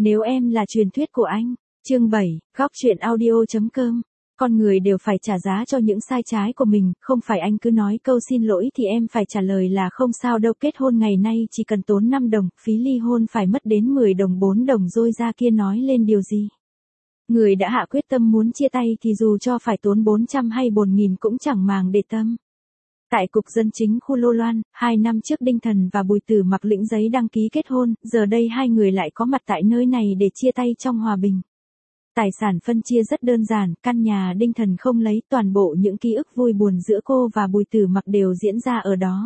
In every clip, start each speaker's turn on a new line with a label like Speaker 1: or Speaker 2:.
Speaker 1: Nếu em là truyền thuyết của anh. Chương 7, góc truyện audio.com. Con người đều phải trả giá cho những sai trái của mình, không phải anh cứ nói câu xin lỗi thì em phải trả lời là không sao đâu, kết hôn ngày nay chỉ cần tốn 5 đồng, phí ly hôn phải mất đến 10 đồng 4 đồng rồi ra kia nói lên điều gì. Người đã hạ quyết tâm muốn chia tay thì dù cho phải tốn 400 hay 4.000 cũng chẳng màng để tâm. Tại Cục Dân chính khu Lô Loan, 2 năm trước Đinh Thần và Bùi Tử Mặc lĩnh giấy đăng ký kết hôn, giờ đây hai người lại có mặt tại nơi này để chia tay trong hòa bình. Tài sản phân chia rất đơn giản, căn nhà Đinh Thần không lấy, toàn bộ những ký ức vui buồn giữa cô và Bùi Tử Mặc đều diễn ra ở đó.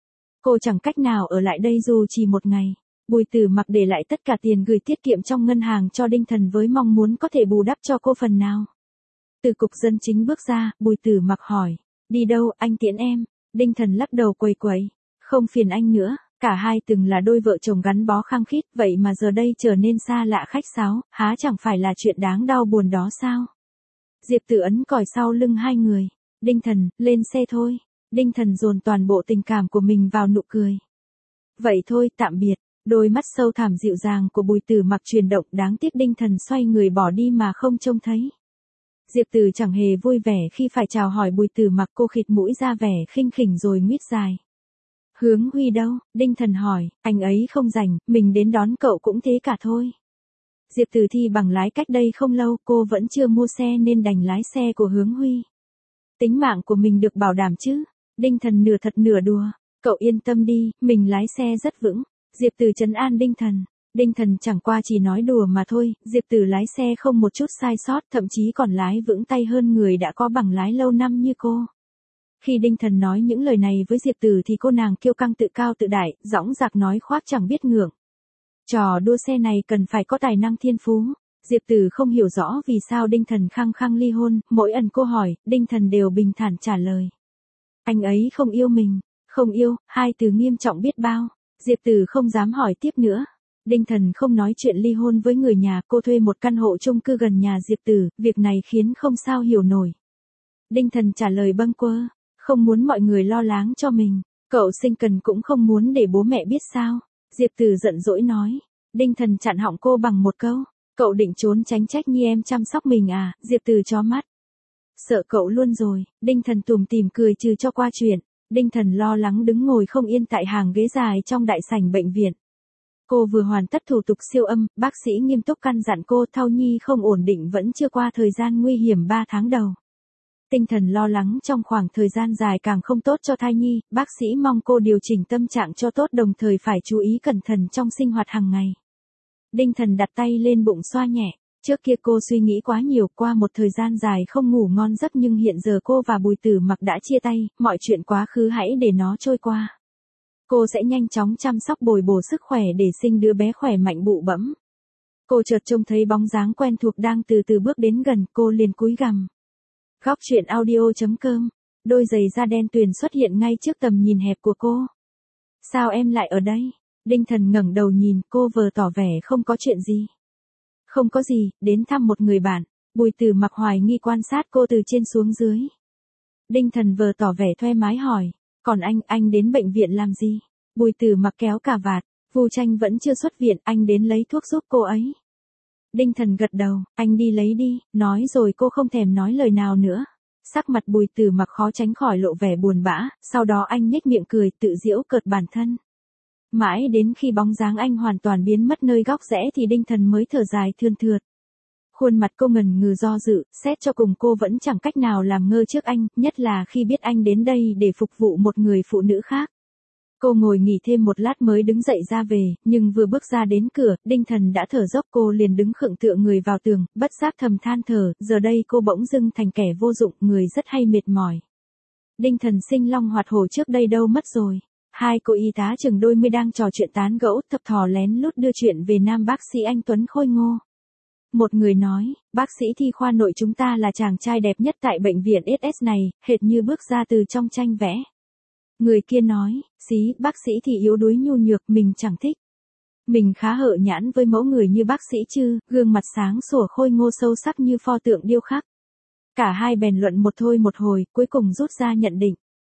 Speaker 1: Cô chẳng cách nào ở lại đây dù chỉ một ngày. Bùi Tử Mặc để lại tất cả tiền gửi tiết kiệm trong ngân hàng cho Đinh Thần với mong muốn có thể bù đắp cho cô phần nào. Từ Cục Dân chính bước ra, Bùi Tử Mặc hỏi, đi đâu, anh tiễn em. Đinh Thần lắc đầu quầy quầy, không phiền anh nữa, cả hai từng là đôi vợ chồng gắn bó khăng khít, vậy mà giờ đây trở nên xa lạ khách sáo, há chẳng phải là chuyện đáng đau buồn đó sao? Diệp Tử ấn còi sau lưng hai người, Đinh Thần, lên xe thôi. Đinh Thần dồn toàn bộ tình cảm của mình vào nụ cười. Vậy thôi, tạm biệt. Đôi mắt sâu thẳm dịu dàng của Bùi Tử Mặc chuyển động, đáng tiếc Đinh Thần xoay người bỏ đi mà không trông thấy. Diệp Tử chẳng hề vui vẻ khi phải chào hỏi Bùi Tử Mặc, cô khịt mũi ra vẻ khinh khỉnh rồi nguyết dài. Hướng Huy đâu? Đinh Thần hỏi, anh ấy không rảnh, mình đến đón cậu cũng thế cả thôi. Diệp Tử thi bằng lái cách đây không lâu, cô vẫn chưa mua xe nên đành lái xe của Hướng Huy. Tính mạng của mình được bảo đảm chứ? Đinh Thần nửa thật nửa đùa, cậu yên tâm đi, mình lái xe rất vững. Diệp Tử trấn an Đinh Thần. Đinh Thần chẳng qua chỉ nói đùa mà thôi, Diệp Tử lái xe không một chút sai sót, thậm chí còn lái vững tay hơn người đã có bằng lái lâu năm như cô. Khi Đinh Thần nói những lời này với Diệp Tử thì cô nàng kiêu căng tự cao tự đại, dõng dạc nói khoác chẳng biết ngượng. Trò đua xe này cần phải có tài năng thiên phú. Diệp Tử không hiểu rõ vì sao Đinh Thần khăng khăng ly hôn, mỗi lần cô hỏi, Đinh Thần đều bình thản trả lời. Anh ấy không yêu mình, không yêu, hai từ nghiêm trọng biết bao. Diệp Tử không dám hỏi tiếp nữa. Đinh Thần không nói chuyện ly hôn với người nhà, cô thuê một căn hộ chung cư gần nhà Diệp Tử, việc này khiến không sao hiểu nổi. Đinh Thần trả lời bâng quơ, không muốn mọi người lo lắng cho mình, cậu sinh cần cũng không muốn để bố mẹ biết sao. Diệp Tử giận dỗi nói. Đinh Thần chặn họng cô bằng một câu, cậu định trốn tránh trách nhiệm em chăm sóc mình à? Diệp Tử chó mắt. Sợ cậu luôn rồi. Đinh Thần tủm tỉm cười trừ cho qua chuyện. Đinh Thần lo lắng đứng ngồi không yên tại hàng ghế dài trong đại sảnh bệnh viện. Cô vừa hoàn tất thủ tục siêu âm, bác sĩ nghiêm túc căn dặn cô thai nhi không ổn định vẫn chưa qua thời gian nguy hiểm 3 tháng đầu. Tinh thần lo lắng trong khoảng thời gian dài càng không tốt cho thai nhi, bác sĩ mong cô điều chỉnh tâm trạng cho tốt đồng thời phải chú ý cẩn thận trong sinh hoạt hàng ngày. Đinh Thần đặt tay lên bụng xoa nhẹ. Trước kia cô suy nghĩ quá nhiều, qua một thời gian dài không ngủ ngon giấc, nhưng hiện giờ cô và Bùi Tử Mặc đã chia tay, mọi chuyện quá khứ hãy để nó trôi qua. Cô sẽ nhanh chóng chăm sóc bồi bổ sức khỏe để sinh đứa bé khỏe mạnh bụ bẫm. Cô chợt trông thấy bóng dáng quen thuộc đang từ từ bước đến gần, cô liền cúi gằm. Góc truyện audio.com. Đôi giày da đen tuyền xuất hiện ngay trước tầm nhìn hẹp của cô. Sao em lại ở đây? Đinh Thần ngẩng đầu nhìn cô, vờ tỏ vẻ không có chuyện gì. Không có gì, đến thăm một người bạn. Bùi Tử Mặc hoài nghi quan sát cô từ trên xuống dưới. Đinh Thần vờ tỏ vẻ thoải mái hỏi, còn anh đến bệnh viện làm gì? Bùi Tử Mặc kéo cà vạt, Vu Tranh vẫn chưa xuất viện, anh đến lấy thuốc giúp cô ấy. Đinh Thần gật đầu, anh đi lấy đi, nói rồi cô không thèm nói lời nào nữa. Sắc mặt Bùi Tử Mặc khó tránh khỏi lộ vẻ buồn bã, sau đó anh nhếch miệng cười tự giễu cợt bản thân. Mãi đến khi bóng dáng anh hoàn toàn biến mất nơi góc rẽ thì Đinh Thần mới thở dài thườn thượt. Khuôn mặt cô ngần ngừ do dự, xét cho cùng cô vẫn chẳng cách nào làm ngơ trước anh, nhất là khi biết anh đến đây để phục vụ một người phụ nữ khác. Cô ngồi nghỉ thêm một lát mới đứng dậy ra về, nhưng vừa bước ra đến cửa, Đinh Thần đã thở dốc, cô liền đứng khựng tựa người vào tường, bất giác thầm than thở, giờ đây cô bỗng dưng thành kẻ vô dụng, người rất hay mệt mỏi. Đinh Thần sinh long hoạt hổ trước đây đâu mất rồi. Hai cô y tá chừng đôi mươi đang trò chuyện tán gẫu, thập thò lén lút đưa chuyện về nam bác sĩ anh Tuấn khôi ngô. Một người nói, bác sĩ Thi khoa nội chúng ta là chàng trai đẹp nhất tại bệnh viện SS này, hệt như bước ra từ trong tranh vẽ. Người kia nói, bác sĩ Thì yếu đuối nhu nhược, mình chẳng thích. Mình khá hợ nhãn với mẫu người như bác sĩ chứ, gương mặt sáng sủa khôi ngô sâu sắc như pho tượng điêu khắc. Cả hai bèn luận một thôi một hồi, cuối cùng rút ra nhận định.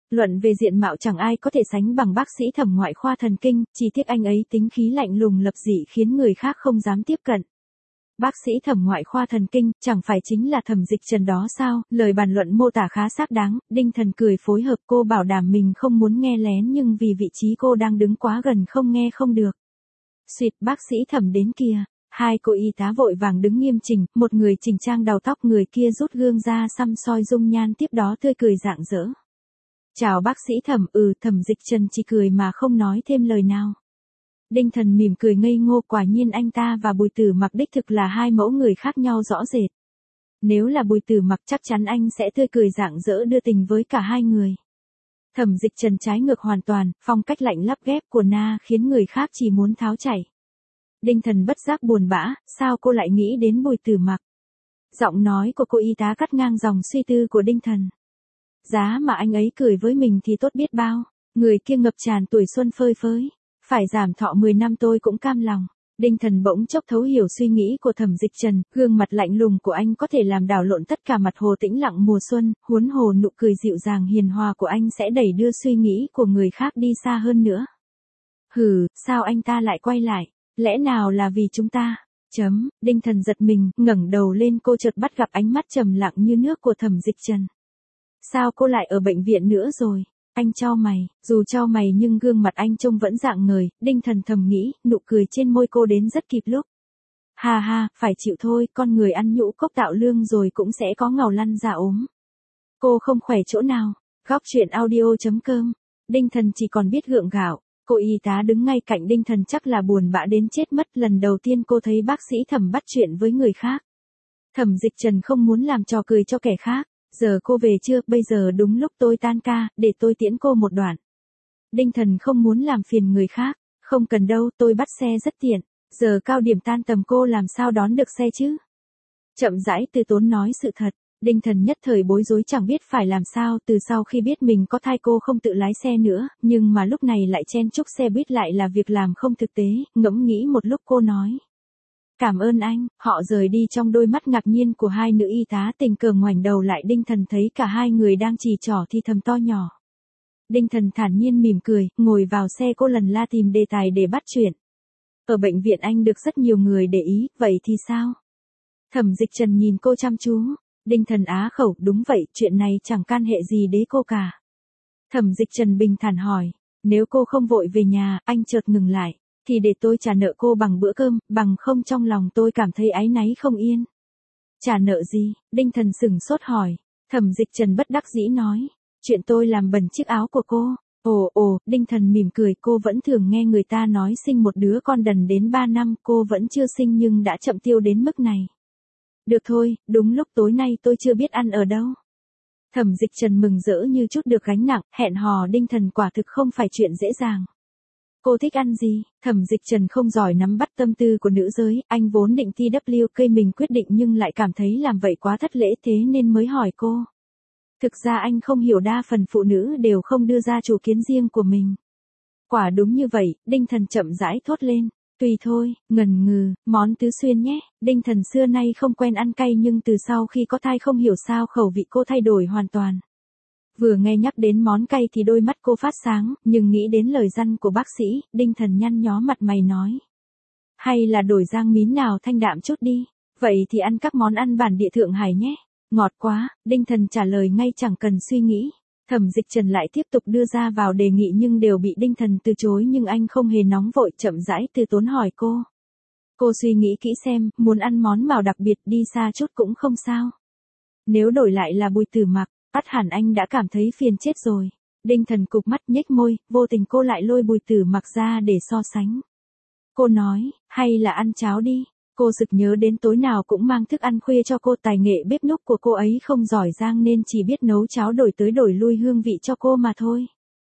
Speaker 1: Luận về diện mạo chẳng ai có thể sánh bằng bác sĩ Thẩm ngoại khoa thần kinh, chỉ tiếc anh ấy tính khí lạnh lùng lập dị khiến người khác không dám tiếp cận. Bác sĩ Thẩm ngoại khoa thần kinh, chẳng phải chính là Thẩm Dịch Trần đó sao? Lời bàn luận mô tả khá xác đáng, Đinh Thần cười phối hợp, cô bảo đảm mình không muốn nghe lén nhưng vì vị trí cô đang đứng quá gần không nghe không được. Xuyệt, bác sĩ Thẩm đến kìa. Hai cô y tá vội vàng đứng nghiêm chỉnh, một người chỉnh trang đầu tóc, người kia rút gương ra xăm soi dung nhan, tiếp đó tươi cười rạng rỡ. Chào bác sĩ Thẩm. Thẩm Dịch Trần chỉ cười mà không nói thêm lời nào. Đinh Thần mỉm cười ngây ngô, quả nhiên anh ta và Bùi Tử Mặc đích thực là hai mẫu người khác nhau rõ rệt. Nếu là Bùi Tử Mặc chắc chắn anh sẽ tươi cười rạng rỡ đưa tình với cả hai người. Thẩm Dịch Trần trái ngược hoàn toàn, phong cách lạnh lắp ghép của Na khiến người khác chỉ muốn tháo chạy. Đinh Thần bất giác buồn bã, sao cô lại nghĩ đến Bùi Tử Mặc? Giọng nói của cô y tá cắt ngang dòng suy tư của Đinh Thần. Giá mà anh ấy cười với mình thì tốt biết bao, người kia ngập tràn tuổi xuân phơi phới. Phải giảm thọ 10 năm tôi cũng cam lòng. Đinh Thần bỗng chốc thấu hiểu suy nghĩ của Thẩm Dịch Trần, gương mặt lạnh lùng của anh có thể làm đảo lộn tất cả mặt hồ tĩnh lặng mùa xuân, huống hồ nụ cười dịu dàng hiền hòa của anh sẽ đẩy đưa suy nghĩ của người khác đi xa hơn nữa. Sao anh ta lại quay lại? Lẽ nào là vì chúng ta? Đinh Thần giật mình, ngẩng đầu lên, cô chợt bắt gặp ánh mắt trầm lặng như nước của Thẩm Dịch Trần. Sao cô lại ở bệnh viện nữa rồi? Anh chau mày, dù chau mày nhưng gương mặt anh trông vẫn rạng ngời, Đinh Thần thầm nghĩ, nụ cười trên môi cô đến rất kịp lúc. Ha, phải chịu thôi, con người ăn nhũ cốc tạo lương rồi cũng sẽ có ngàu lăn ra ốm. Cô không khỏe chỗ nào? Góc truyện audio.com. Đinh Thần chỉ còn biết gượng gạo. Cô y tá đứng ngay cạnh Đinh Thần chắc là buồn bã đến chết mất, lần đầu tiên cô thấy bác sĩ Thẩm bắt chuyện với người khác. Thẩm Dịch Trần không muốn làm trò cười cho kẻ khác. Giờ cô về chưa? Bây giờ đúng lúc tôi tan ca, để tôi tiễn cô một đoạn. Đinh Thần không muốn làm phiền người khác. Không cần đâu, tôi bắt xe rất tiện. Giờ cao điểm tan tầm cô làm sao đón được xe chứ? Chậm rãi từ tốn nói sự thật. Đinh Thần nhất thời bối rối chẳng biết phải làm sao, từ sau khi biết mình có thai cô không tự lái xe nữa, nhưng mà lúc này lại chen chúc xe buýt lại là việc làm không thực tế, ngẫm nghĩ một lúc cô nói. Cảm ơn anh. Họ rời đi trong đôi mắt ngạc nhiên của hai nữ y tá, tình cờ ngoảnh đầu lại Đinh Thần thấy cả hai người đang chỉ trỏ thì thầm to nhỏ. Đinh Thần thản nhiên mỉm cười, ngồi vào xe, cô lần la tìm đề tài để bắt chuyện. Ở bệnh viện anh được rất nhiều người để ý, vậy thì sao? Thẩm Dịch Trần nhìn cô chăm chú. Đinh Thần á khẩu, đúng vậy, chuyện này chẳng can hệ gì đến cô cả. Thẩm Dịch Trần bình thản hỏi, nếu cô không vội về nhà, anh chợt ngừng lại, thì để tôi trả nợ cô bằng bữa cơm, bằng không trong lòng tôi cảm thấy áy náy không yên. Trả nợ gì? Đinh Thần sửng sốt hỏi. Thẩm Dịch Trần bất đắc dĩ nói, chuyện tôi làm bẩn chiếc áo của cô. Đinh Thần mỉm cười, cô vẫn thường nghe người ta nói sinh một đứa con đần đến 3 năm, cô vẫn chưa sinh nhưng đã chậm tiêu đến mức này. Được thôi, đúng lúc tối nay tôi chưa biết ăn ở đâu. Thẩm Dịch Trần mừng rỡ như chút được gánh nặng, hẹn hò Đinh Thần quả thực không phải chuyện dễ dàng. Cô thích ăn gì? Thẩm Dịch Trần không giỏi nắm bắt tâm tư của nữ giới, anh vốn định thi WK mình quyết định nhưng lại cảm thấy làm vậy quá thất lễ thế nên mới hỏi cô. Thực ra anh không hiểu đa phần phụ nữ đều không đưa ra chủ kiến riêng của mình. Quả đúng như vậy, Đinh Thần chậm rãi thốt lên. Tùy thôi, ngần ngừ, món tứ xuyên nhé. Đinh Thần xưa nay không quen ăn cay nhưng từ sau khi có thai không hiểu sao khẩu vị cô thay đổi hoàn toàn. Vừa nghe nhắc đến món cay thì đôi mắt cô phát sáng, nhưng nghĩ đến lời dặn của bác sĩ, Đinh Thần nhăn nhó mặt mày nói. Hay là đổi rang miến nào thanh đạm chút đi, vậy thì ăn các món ăn bản địa Thượng Hải nhé. Ngọt quá, Đinh Thần trả lời ngay chẳng cần suy nghĩ. Thẩm Dịch Trần lại tiếp tục đưa ra vào đề nghị nhưng đều bị Đinh Thần từ chối, nhưng anh không hề nóng vội, chậm rãi từ tốn hỏi cô. Cô suy nghĩ kỹ xem, muốn ăn món nào đặc biệt, đi xa chút cũng không sao. Nếu đổi lại là Bùi Tử Mặc, ắt hẳn anh đã cảm thấy phiền chết rồi. Đinh Thần cụp mắt nhếch môi, vô tình cô lại lôi Bùi Tử Mặc ra để so sánh. Cô nói, hay là ăn cháo đi. Cô sực nhớ đến tối nào cũng mang thức ăn khuya cho cô, tài nghệ bếp núc của cô ấy không giỏi giang nên chỉ biết nấu cháo đổi tới đổi lui hương vị cho cô mà thôi.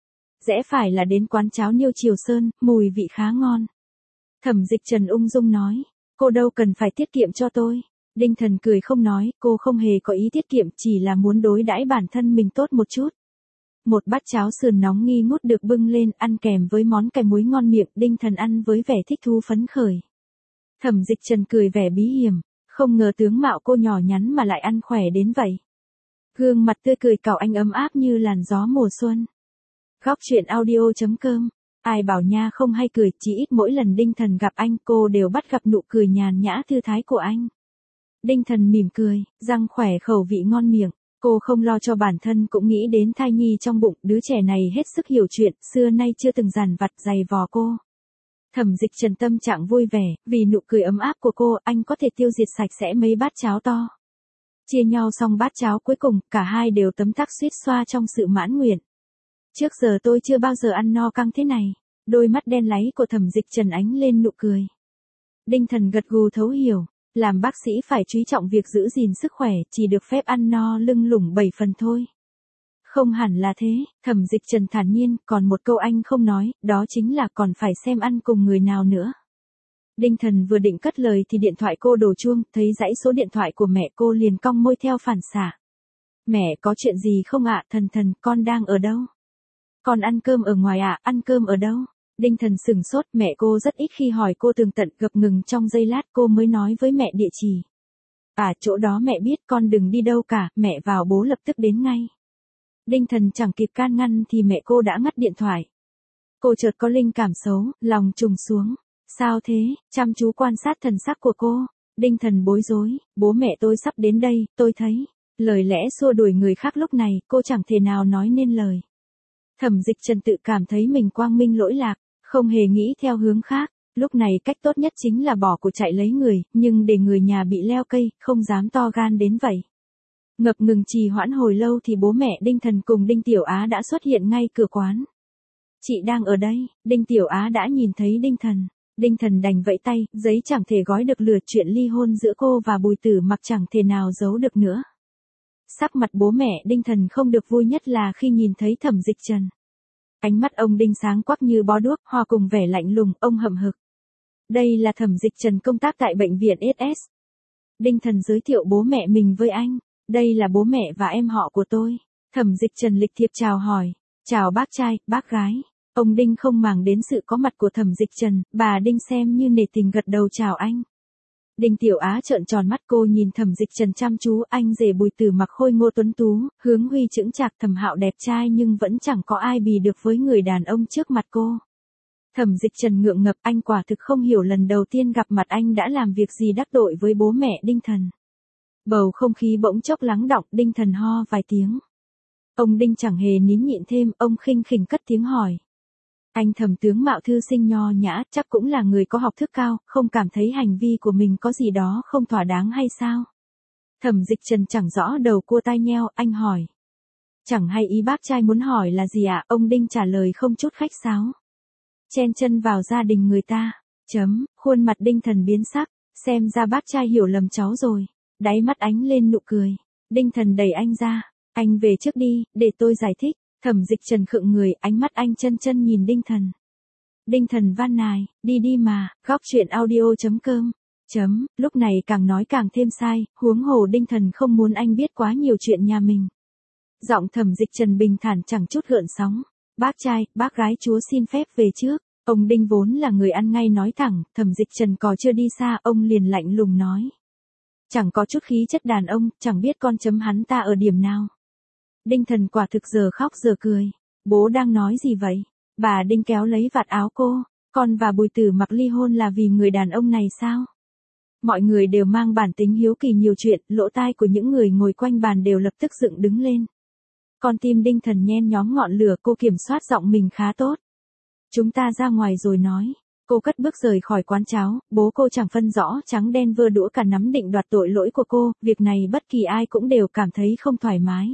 Speaker 1: Rẽ phải là đến quán cháo Niêu Triều Sơn, mùi vị khá ngon. Thẩm Dịch Trần ung dung nói, cô đâu cần phải tiết kiệm cho tôi. Đinh Thần cười không nói, cô không hề có ý tiết kiệm, chỉ là muốn đối đãi bản thân mình tốt một chút. Một bát cháo sườn nóng nghi ngút được bưng lên, ăn kèm với món cải muối ngon miệng, Đinh Thần ăn với vẻ thích thú phấn khởi. Thẩm Dịch Trần cười vẻ bí hiểm, không ngờ tướng mạo cô nhỏ nhắn mà lại ăn khỏe đến vậy. Gương mặt tươi cười cào anh ấm áp như làn gió mùa xuân. Góc chuyện audio.com. Ai bảo nha không hay cười, chỉ ít mỗi lần Đinh Thần gặp anh cô đều bắt gặp nụ cười nhàn nhã thư thái của anh. Đinh Thần mỉm cười, răng khỏe khẩu vị ngon miệng. Cô không lo cho bản thân cũng nghĩ đến thai nhi trong bụng, đứa trẻ này hết sức hiểu chuyện, xưa nay chưa từng dằn vặt giày vò cô. Thẩm Dịch Trần tâm trạng vui vẻ, vì nụ cười ấm áp của cô, anh có thể tiêu diệt sạch sẽ mấy bát cháo to. Chia nhau xong bát cháo cuối cùng, cả hai đều tấm tắc suýt xoa trong sự mãn nguyện. Trước giờ tôi chưa bao giờ ăn no căng thế này. Đôi mắt đen láy của Thẩm Dịch Trần ánh lên nụ cười. Đinh Thần gật gù thấu hiểu, làm bác sĩ phải chú trọng việc giữ gìn sức khỏe, chỉ được phép ăn no lưng lủng 7 phần thôi. Không hẳn là thế, Thẩm Dịch Trần thản nhiên, còn một câu anh không nói, đó chính là còn phải xem ăn cùng người nào nữa. Đinh Thần vừa định cất lời thì điện thoại cô đổ chuông, thấy dãy số điện thoại của mẹ cô liền cong môi theo phản xạ. Mẹ có chuyện gì không ạ? Thần, con đang ở đâu? Con ăn cơm ở ngoài ạ, ăn cơm ở đâu? Đinh Thần sửng sốt, mẹ cô rất ít khi hỏi cô tường tận, ngập ngừng trong giây lát cô mới nói với mẹ địa chỉ. Chỗ đó mẹ biết, con đừng đi đâu cả, mẹ vào bố lập tức đến ngay. Đinh Thần chẳng kịp can ngăn thì mẹ cô đã ngắt điện thoại. Cô chợt có linh cảm xấu, lòng trùng xuống. Sao thế? Chăm chú quan sát thần sắc của cô. Đinh Thần bối rối, bố mẹ tôi sắp đến đây, tôi thấy. Lời lẽ xua đuổi người khác lúc này, cô chẳng thể nào nói nên lời. Thẩm Dịch Trần tự cảm thấy mình quang minh lỗi lạc, không hề nghĩ theo hướng khác. Lúc này cách tốt nhất chính là bỏ cuộc chạy lấy người, nhưng để người nhà bị leo cây, không dám to gan đến vậy. Ngập ngừng trì hoãn hồi lâu thì bố mẹ Đinh Thần cùng Đinh Tiểu Á đã xuất hiện ngay cửa quán. Chị đang ở đây. Đinh Tiểu Á đã nhìn thấy Đinh Thần. Đinh Thần đành vẫy tay, giấy chẳng thể gói được lừa, chuyện ly hôn giữa cô và Bùi Tử Mặc chẳng thể nào giấu được nữa. Sắc mặt bố mẹ Đinh Thần không được vui nhất là khi nhìn thấy Thẩm Dịch Trần. Ánh mắt ông Đinh sáng quắc như bó đuốc, hòa cùng vẻ lạnh lùng, ông hậm hực. Đây là Thẩm Dịch Trần công tác tại bệnh viện SS. Đinh Thần giới thiệu bố mẹ mình với anh. Đây là bố mẹ và em họ của tôi. Thẩm Dịch Trần lịch thiệp chào hỏi. Chào bác trai, bác gái. Ông Đinh không màng đến sự có mặt của Thẩm Dịch Trần, bà Đinh xem như nể tình gật đầu chào anh. Đinh Tiểu Á trợn tròn mắt, cô nhìn Thẩm Dịch Trần chăm chú, anh rể Bùi Tử Mặc khôi ngô tuấn tú, hướng huy chững chạc, Thẩm Hạo đẹp trai nhưng vẫn chẳng có ai bì được với người đàn ông trước mặt cô. Thẩm Dịch Trần ngượng ngập, anh quả thực không hiểu lần đầu tiên gặp mặt anh đã làm việc gì đắc tội với bố mẹ Đinh Thần. Bầu không khí bỗng chốc lắng đọng, Đinh Thần ho vài tiếng. Ông Đinh chẳng hề nín nhịn thêm, ông khinh khỉnh cất tiếng hỏi. Anh Thẩm tướng mạo thư sinh nho nhã, chắc cũng là người có học thức cao, không cảm thấy hành vi của mình có gì đó không thỏa đáng hay sao? Thẩm Dịch Trần chẳng rõ đầu cua tai nheo, anh hỏi. Chẳng hay ý bác trai muốn hỏi là gì ạ? Ông Đinh trả lời không chút khách sáo. Chen chân vào gia đình người ta. Khuôn mặt Đinh Thần biến sắc, xem ra bác trai hiểu lầm cháu rồi. Đáy mắt ánh lên nụ cười. Đinh Thần đẩy anh ra. Anh về trước đi, để tôi giải thích. Thẩm Dịch Trần khựng người, ánh mắt anh chân nhìn Đinh Thần. Đinh Thần van nài, đi đi mà. Góc chuyện audio.com. Lúc này càng nói càng thêm sai, huống hồ Đinh Thần không muốn anh biết quá nhiều chuyện nhà mình. Giọng Thẩm Dịch Trần bình thản chẳng chút gợn sóng. Bác trai, bác gái chúa xin phép về trước. Ông Đinh vốn là người ăn ngay nói thẳng, Thẩm Dịch Trần còn chưa đi xa, ông liền lạnh lùng nói. Chẳng có chút khí chất đàn ông, chẳng biết con chấm hắn ta ở điểm nào. Đinh Thần quả thực giờ khóc giờ cười. Bố đang nói gì vậy? Bà Đinh kéo lấy vạt áo cô. Con và Bùi Tử Mặc ly hôn là vì người đàn ông này sao? Mọi người đều mang bản tính hiếu kỳ nhiều chuyện, lỗ tai của những người ngồi quanh bàn đều lập tức dựng đứng lên. Con tim Đinh Thần nhen nhóm ngọn lửa, cô kiểm soát giọng mình khá tốt. Chúng ta ra ngoài rồi nói. Cô cất bước rời khỏi quán cháo, bố cô chẳng phân rõ trắng đen vơ đũa cả nắm định đoạt tội lỗi của cô, việc này bất kỳ ai cũng đều cảm thấy không thoải mái.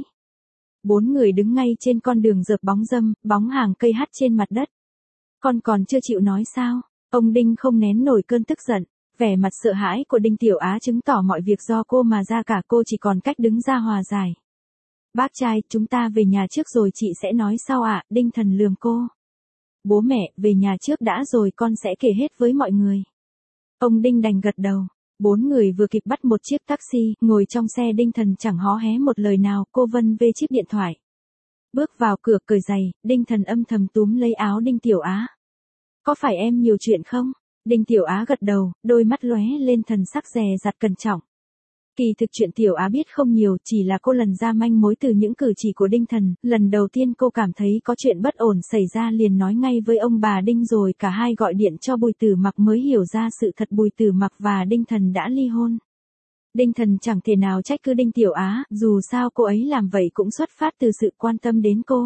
Speaker 1: 4 người đứng ngay trên con đường dợp bóng râm, bóng hàng cây hắt trên mặt đất. Con còn chưa chịu nói sao? Ông Đinh không nén nổi cơn tức giận. Vẻ mặt sợ hãi của Đinh Tiểu Á chứng tỏ mọi việc do cô mà ra cả, cô chỉ còn cách đứng ra hòa giải. Bác trai, chúng ta về nhà trước rồi chị sẽ nói sau ạ. Đinh Thần lườm cô. Bố mẹ, về nhà trước đã rồi con sẽ kể hết với mọi người. Ông Đinh đành gật đầu. 4 người vừa kịp bắt một chiếc taxi, ngồi trong xe Đinh Thần chẳng hó hé một lời nào, cô vân vê chiếc điện thoại. Bước vào cửa cởi giày, Đinh Thần âm thầm túm lấy áo Đinh Tiểu Á. Có phải em nhiều chuyện không? Đinh Tiểu Á gật đầu, đôi mắt lóe lên thần sắc dè dặt cẩn trọng. Kỳ thực chuyện Tiểu Á biết không nhiều, chỉ là cô lần ra manh mối từ những cử chỉ của Đinh Thần, lần đầu tiên cô cảm thấy có chuyện bất ổn xảy ra liền nói ngay với ông bà Đinh rồi cả hai gọi điện cho Bùi Tử Mặc mới hiểu ra sự thật Bùi Tử Mặc và Đinh Thần đã ly hôn. Đinh Thần chẳng thể nào trách cứ Đinh Tiểu Á, dù sao cô ấy làm vậy cũng xuất phát từ sự quan tâm đến cô.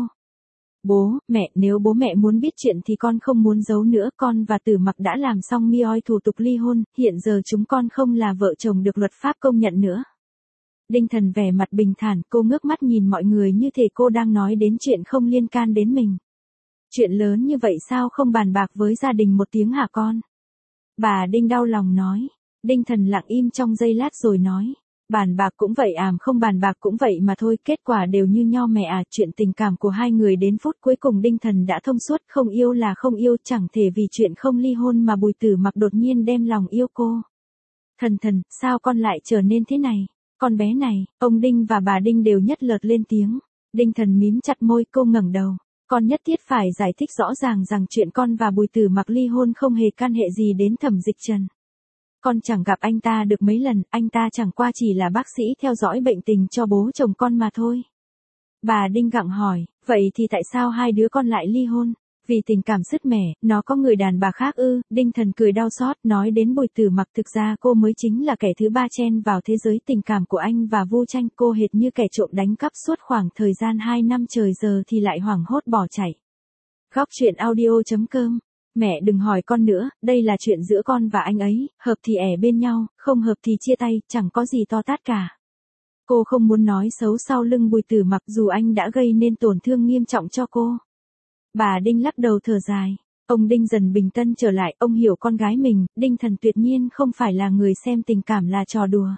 Speaker 1: Bố, mẹ, nếu bố mẹ muốn biết chuyện thì con không muốn giấu nữa, con và Tử Mặc đã làm xong MIOI thủ tục ly hôn, hiện giờ chúng con không là vợ chồng được luật pháp công nhận nữa. Đinh Thần vẻ mặt bình thản, cô ngước mắt nhìn mọi người như thể cô đang nói đến chuyện không liên can đến mình. Chuyện lớn như vậy sao không bàn bạc với gia đình một tiếng hả con? Bà Đinh đau lòng nói. Đinh Thần lặng im trong giây lát rồi nói. Bàn bạc cũng vậy không bàn bạc cũng vậy mà thôi, kết quả đều như nhau mẹ chuyện tình cảm của hai người đến phút cuối cùng Đinh Thần đã thông suốt, không yêu là không yêu, chẳng thể vì chuyện không ly hôn mà Bùi Tử Mặc đột nhiên đem lòng yêu cô. Thần, sao con lại trở nên thế này? Con bé này, ông Đinh và bà Đinh đều nhất lượt lên tiếng. Đinh Thần mím chặt môi, cô ngẩng đầu. Con nhất thiết phải giải thích rõ ràng rằng chuyện con và Bùi Tử Mặc ly hôn không hề can hệ gì đến Thẩm Dịch Trần. Con chẳng gặp anh ta được mấy lần, anh ta chẳng qua chỉ là bác sĩ theo dõi bệnh tình cho bố chồng con mà thôi. Bà Đinh gặng hỏi, vậy thì tại sao hai đứa con lại ly hôn? Vì tình cảm sứt mẻ, nó có người đàn bà khác ư? Đinh Thần cười đau xót, nói đến Bùi Tử Mặc, thực ra cô mới chính là kẻ thứ ba chen vào thế giới tình cảm của anh và Vu Tranh, cô hệt như kẻ trộm đánh cắp suốt khoảng thời gian 2 năm trời, giờ thì lại hoảng hốt bỏ chạy. Góc truyện audio.com. Mẹ đừng hỏi con nữa, đây là chuyện giữa con và anh ấy, hợp thì bên nhau, không hợp thì chia tay, chẳng có gì to tát cả. Cô không muốn nói xấu sau lưng Bùi Tử Mặc dù anh đã gây nên tổn thương nghiêm trọng cho cô. Bà Đinh lắc đầu thở dài. Ông Đinh dần bình tân trở lại, ông hiểu con gái mình, Đinh Thần tuyệt nhiên không phải là người xem tình cảm là trò đùa.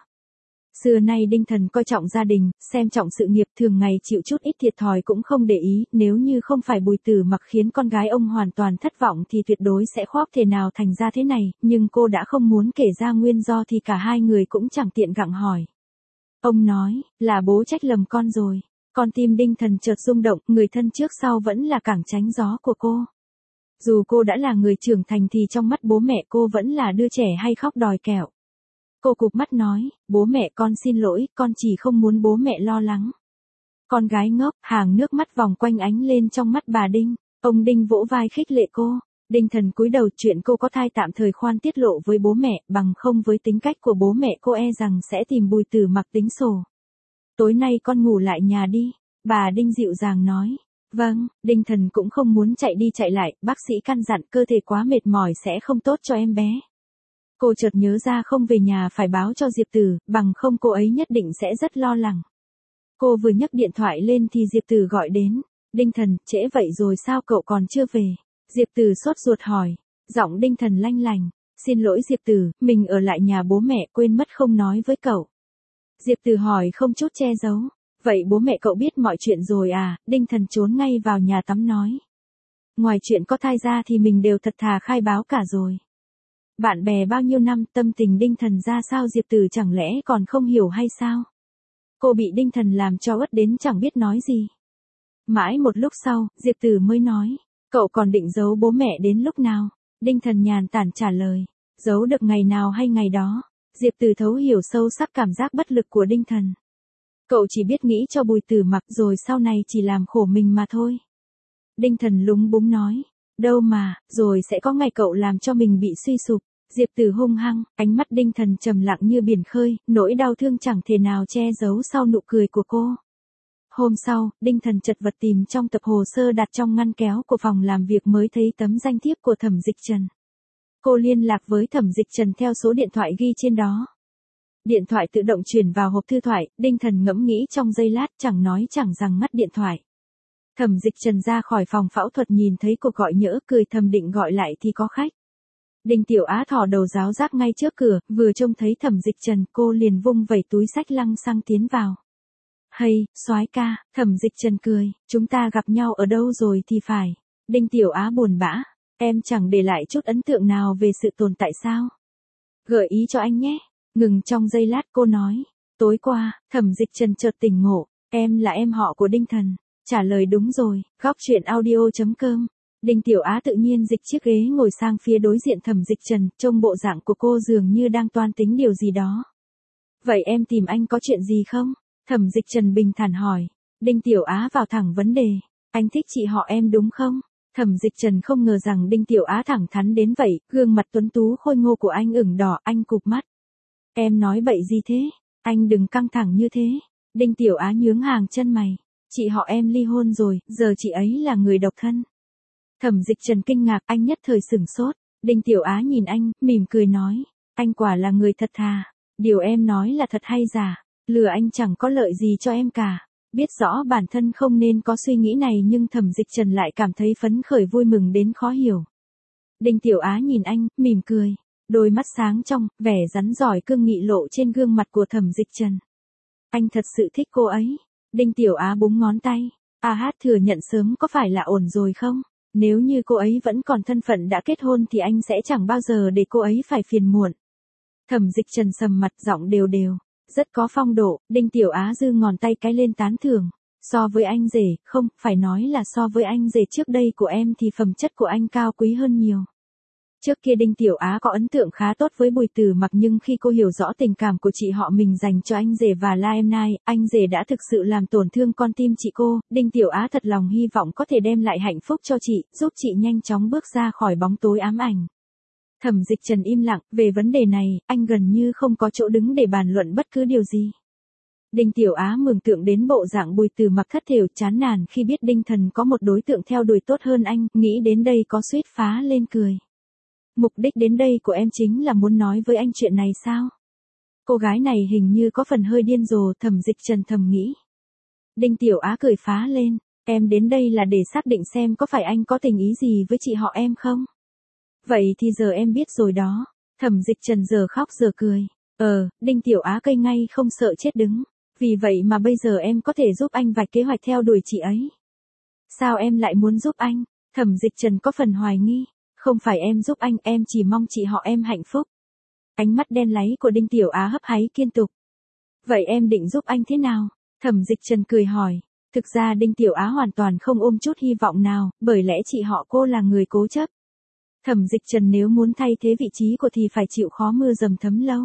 Speaker 1: Xưa nay Đinh Thần coi trọng gia đình, xem trọng sự nghiệp, thường ngày chịu chút ít thiệt thòi cũng không để ý, nếu như không phải Bùi Tử Mặc khiến con gái ông hoàn toàn thất vọng thì tuyệt đối sẽ khóc thể nào thành ra thế này, nhưng cô đã không muốn kể ra nguyên do thì cả hai người cũng chẳng tiện gặng hỏi. Ông nói, là bố trách lầm con rồi. Con tim Đinh Thần chợt rung động, người thân trước sau vẫn là cảng tránh gió của cô. Dù cô đã là người trưởng thành thì trong mắt bố mẹ cô vẫn là đứa trẻ hay khóc đòi kẹo. Cô cụp mắt nói, bố mẹ con xin lỗi, con chỉ không muốn bố mẹ lo lắng. Con gái ngốc, hàng nước mắt vòng quanh ánh lên trong mắt bà Đinh. Ông Đinh vỗ vai khích lệ cô. Đinh Thần cúi đầu, chuyện cô có thai tạm thời khoan tiết lộ với bố mẹ, bằng không với tính cách của bố mẹ cô rằng sẽ tìm Bùi Tử Mặc tính sổ. Tối nay con ngủ lại nhà đi, bà Đinh dịu dàng nói. Vâng, Đinh Thần cũng không muốn chạy đi chạy lại, bác sĩ căn dặn cơ thể quá mệt mỏi sẽ không tốt cho em bé. Cô chợt nhớ ra không về nhà phải báo cho Diệp Tử, bằng không cô ấy nhất định sẽ rất lo lắng. Cô vừa nhấc điện thoại lên thì Diệp Tử gọi đến. Đinh Thần, trễ vậy rồi sao cậu còn chưa về? Diệp Tử sốt ruột hỏi. Giọng Đinh Thần lanh lành. Xin lỗi Diệp Tử, mình ở lại nhà bố mẹ quên mất không nói với cậu. Diệp Tử hỏi không chút che giấu. Vậy bố mẹ cậu biết mọi chuyện rồi à? Đinh Thần trốn ngay vào nhà tắm nói. Ngoài chuyện có thai ra thì mình đều thật thà khai báo cả rồi. Bạn bè bao nhiêu năm, tâm tình Đinh Thần ra sao Diệp Tử chẳng lẽ còn không hiểu hay sao? Cô bị Đinh Thần làm cho uất đến chẳng biết nói gì. Mãi một lúc sau, Diệp Tử mới nói. Cậu còn định giấu bố mẹ đến lúc nào? Đinh Thần nhàn tản trả lời. Giấu được ngày nào hay ngày đó. Diệp Tử thấu hiểu sâu sắc cảm giác bất lực của Đinh Thần. Cậu chỉ biết nghĩ cho Bùi Tử Mặc rồi sau này chỉ làm khổ mình mà thôi. Đinh Thần lúng búng nói. Đâu mà, rồi sẽ có ngày cậu làm cho mình bị suy sụp. Diệp Tử hung hăng, ánh mắt Đinh Thần trầm lặng như biển khơi, nỗi đau thương chẳng thể nào che giấu sau nụ cười của cô. Hôm sau, Đinh Thần chật vật tìm trong tập hồ sơ đặt trong ngăn kéo của phòng làm việc mới thấy tấm danh thiếp của Thẩm Dịch Trần. Cô liên lạc với Thẩm Dịch Trần theo số điện thoại ghi trên đó. Điện thoại tự động chuyển vào hộp thư thoại, Đinh Thần ngẫm nghĩ trong giây lát chẳng nói chẳng rằng ngắt điện thoại. Thẩm Dịch Trần ra khỏi phòng phẫu thuật nhìn thấy cuộc gọi nhỡ cười thầm định gọi lại thì có khách. Đinh Tiểu Á thò đầu ráo rác ngay trước cửa, vừa trông thấy Thẩm Dịch Trần cô liền vung vẩy túi xách lăng xăng tiến vào. Hay, soái ca, Thẩm Dịch Trần cười, chúng ta gặp nhau ở đâu rồi thì phải. Đinh Tiểu Á buồn bã, em chẳng để lại chút ấn tượng nào về sự tồn tại sao? Gợi ý cho anh nhé. Ngừng trong giây lát cô nói, tối qua, Thẩm Dịch Trần chợt tỉnh ngộ, em là em họ của Đinh Thần. Trả lời đúng rồi, góc truyện audio.com. Đinh Tiểu Á tự nhiên dịch chiếc ghế ngồi sang phía đối diện Thẩm Dịch Trần, trông bộ dạng của cô dường như đang toan tính điều gì đó. Vậy em tìm anh có chuyện gì không? Thẩm Dịch Trần bình thản hỏi. Đinh Tiểu Á vào thẳng vấn đề. Anh thích chị họ em đúng không? Thẩm Dịch Trần không ngờ rằng Đinh Tiểu Á thẳng thắn đến vậy, gương mặt tuấn tú khôi ngô của anh ửng đỏ, anh cụp mắt. Em nói bậy gì thế? Anh đừng căng thẳng như thế. Đinh Tiểu Á nhướng hàng chân mày. Chị họ em ly hôn rồi, giờ chị ấy là người độc thân. Thẩm Dịch Trần kinh ngạc, anh nhất thời sửng sốt. Đinh Tiểu Á nhìn anh, mỉm cười nói. Anh quả là người thật thà. Điều em nói là thật hay giả? Lừa anh chẳng có lợi gì cho em cả. Biết rõ bản thân không nên có suy nghĩ này nhưng Thẩm Dịch Trần lại cảm thấy phấn khởi vui mừng đến khó hiểu. Đinh Tiểu Á nhìn anh, mỉm cười. Đôi mắt sáng trong, vẻ rắn giỏi cương nghị lộ trên gương mặt của Thẩm Dịch Trần. Anh thật sự thích cô ấy. Đinh Tiểu Á búng ngón tay. Hát thừa nhận sớm có phải là ổn rồi không? Nếu như cô ấy vẫn còn thân phận đã kết hôn thì anh sẽ chẳng bao giờ để cô ấy phải phiền muộn. Thẩm Dịch Trần sầm mặt, giọng đều đều. Rất có phong độ. Đinh Tiểu Á giơ ngón tay cái lên tán thưởng. So với anh rể, không, phải nói là so với anh rể trước đây của em thì phẩm chất của anh cao quý hơn nhiều. Trước kia Đinh Tiểu Á có ấn tượng khá tốt với Bùi Tử Mặc nhưng khi cô hiểu rõ tình cảm của chị họ mình dành cho anh rể và La Em Nai, anh rể đã thực sự làm tổn thương con tim chị cô, Đinh Tiểu Á thật lòng hy vọng có thể đem lại hạnh phúc cho chị, giúp chị nhanh chóng bước ra khỏi bóng tối ám ảnh. Thẩm Dịch Trần im lặng, về vấn đề này, anh gần như không có chỗ đứng để bàn luận bất cứ điều gì. Đinh Tiểu Á mường tượng đến bộ dạng Bùi Tử Mặc thất thểu chán nản khi biết Đinh Thần có một đối tượng theo đuổi tốt hơn anh, nghĩ đến đây có suýt phá lên cười. Mục đích đến đây của em chính là muốn nói với anh chuyện này sao? Cô gái này hình như có phần hơi điên rồ, Thẩm Dịch Trần thầm nghĩ. Đinh Tiểu Á cười phá lên, em đến đây là để xác định xem có phải anh có tình ý gì với chị họ em không? Vậy thì giờ em biết rồi đó. Thẩm Dịch Trần giờ khóc giờ cười. Đinh Tiểu Á cây ngay không sợ chết đứng. Vì vậy mà bây giờ em có thể giúp anh vạch kế hoạch theo đuổi chị ấy. Sao em lại muốn giúp anh? Thẩm Dịch Trần có phần hoài nghi. Không phải em giúp anh, em chỉ mong chị họ em hạnh phúc. Ánh mắt đen láy của Đinh Tiểu Á hấp háy kiên tục. Vậy em định giúp anh thế nào? Thẩm Dịch Trần cười hỏi. Thực ra Đinh Tiểu Á hoàn toàn không ôm chút hy vọng nào, bởi lẽ chị họ cô là người cố chấp. Thẩm Dịch Trần nếu muốn thay thế vị trí của thì phải chịu khó mưa dầm thấm lâu.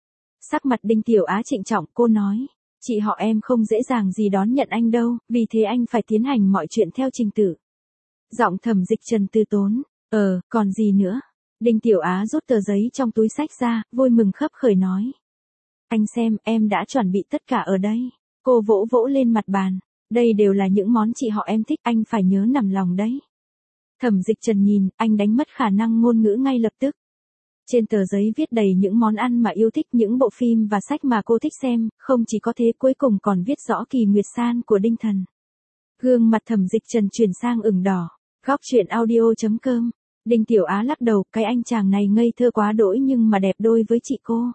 Speaker 1: Sắc mặt Đinh Tiểu Á trịnh trọng, cô nói. Chị họ em không dễ dàng gì đón nhận anh đâu, vì thế anh phải tiến hành mọi chuyện theo trình tự. Giọng Thẩm Dịch Trần từ tốn. Còn gì nữa? Đinh Tiểu Á rút tờ giấy trong túi xách ra, vui mừng khấp khởi nói. Anh xem, em đã chuẩn bị tất cả ở đây. Cô vỗ vỗ lên mặt bàn. Đây đều là những món chị họ em thích, anh phải nhớ nằm lòng đấy. Thẩm Dịch Trần nhìn, anh đánh mất khả năng ngôn ngữ ngay lập tức. Trên tờ giấy viết đầy những món ăn mà yêu thích, những bộ phim và sách mà cô thích xem, không chỉ có thế cuối cùng còn viết rõ Kỳ Nguyệt San của Đinh Thần. Gương mặt Thẩm Dịch Trần chuyển sang ửng đỏ. Góc truyện audio.com. Đinh Tiểu Á lắc đầu, cái anh chàng này ngây thơ quá đỗi nhưng mà đẹp đôi với chị cô.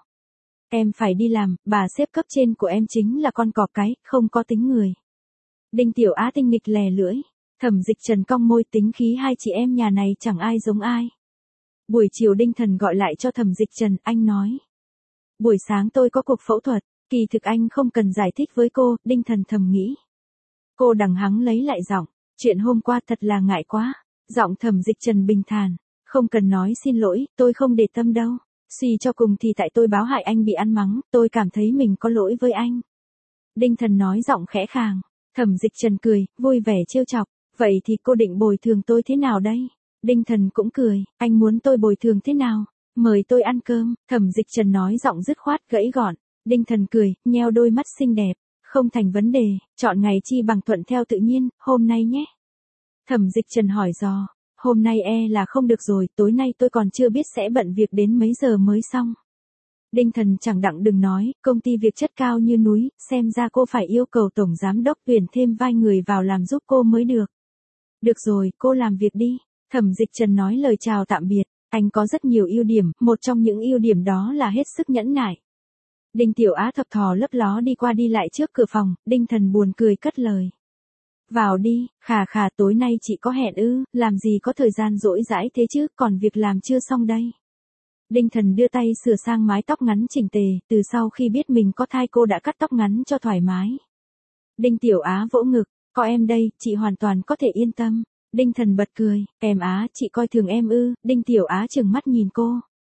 Speaker 1: Em phải đi làm, bà sếp cấp trên của em chính là con cọp cái, không có tính người. Đinh Tiểu Á tinh nghịch lè lưỡi. Thẩm Dịch Trần cong môi, tính khí hai chị em nhà này chẳng ai giống ai. Buổi chiều Đinh Thần gọi lại cho Thẩm Dịch Trần, anh nói. Buổi sáng tôi có cuộc phẫu thuật, kỳ thực anh không cần giải thích với cô, Đinh Thần thầm nghĩ. Cô đằng hắng lấy lại giọng, chuyện hôm qua thật là ngại quá. Giọng Thẩm Dịch Trần bình thản, không cần nói xin lỗi, tôi không để tâm đâu. Suy cho cùng thì tại tôi báo hại anh bị ăn mắng, tôi cảm thấy mình có lỗi với anh. Đinh Thần nói giọng khẽ khàng. Thẩm Dịch Trần cười, vui vẻ trêu chọc. Vậy thì cô định bồi thường tôi thế nào đây? Đinh Thần cũng cười, anh muốn tôi bồi thường thế nào? Mời tôi ăn cơm. Thẩm Dịch Trần nói giọng dứt khoát gãy gọn. Đinh Thần cười, nheo đôi mắt xinh đẹp. Không thành vấn đề, chọn ngày chi bằng thuận theo tự nhiên, hôm nay nhé. Thẩm Dịch Trần hỏi dò, hôm nay là không được rồi, tối nay tôi còn chưa biết sẽ bận việc đến mấy giờ mới xong. Đinh Thần chẳng đặng đừng nói, công ty việc chất cao như núi, xem ra cô phải yêu cầu tổng giám đốc tuyển thêm vài người vào làm giúp cô mới được. Được rồi, cô làm việc đi. Thẩm Dịch Trần nói lời chào tạm biệt, anh có rất nhiều ưu điểm, một trong những ưu điểm đó là hết sức nhẫn nại. Đinh Tiểu Á thập thò lấp ló đi qua đi lại trước cửa phòng, Đinh Thần buồn cười cất lời. Vào đi, khà tối nay chị có hẹn ư, làm gì có thời gian rỗi rãi thế chứ, còn việc làm chưa xong đây. Đinh Thần đưa tay sửa sang mái tóc ngắn chỉnh tề, từ sau khi biết mình có thai cô đã cắt tóc ngắn cho thoải mái. Đinh Tiểu Á vỗ ngực, có em đây, chị hoàn toàn có thể yên tâm. Đinh Thần bật cười, em Á, chị coi thường em ư, Đinh Tiểu Á trừng mắt nhìn cô.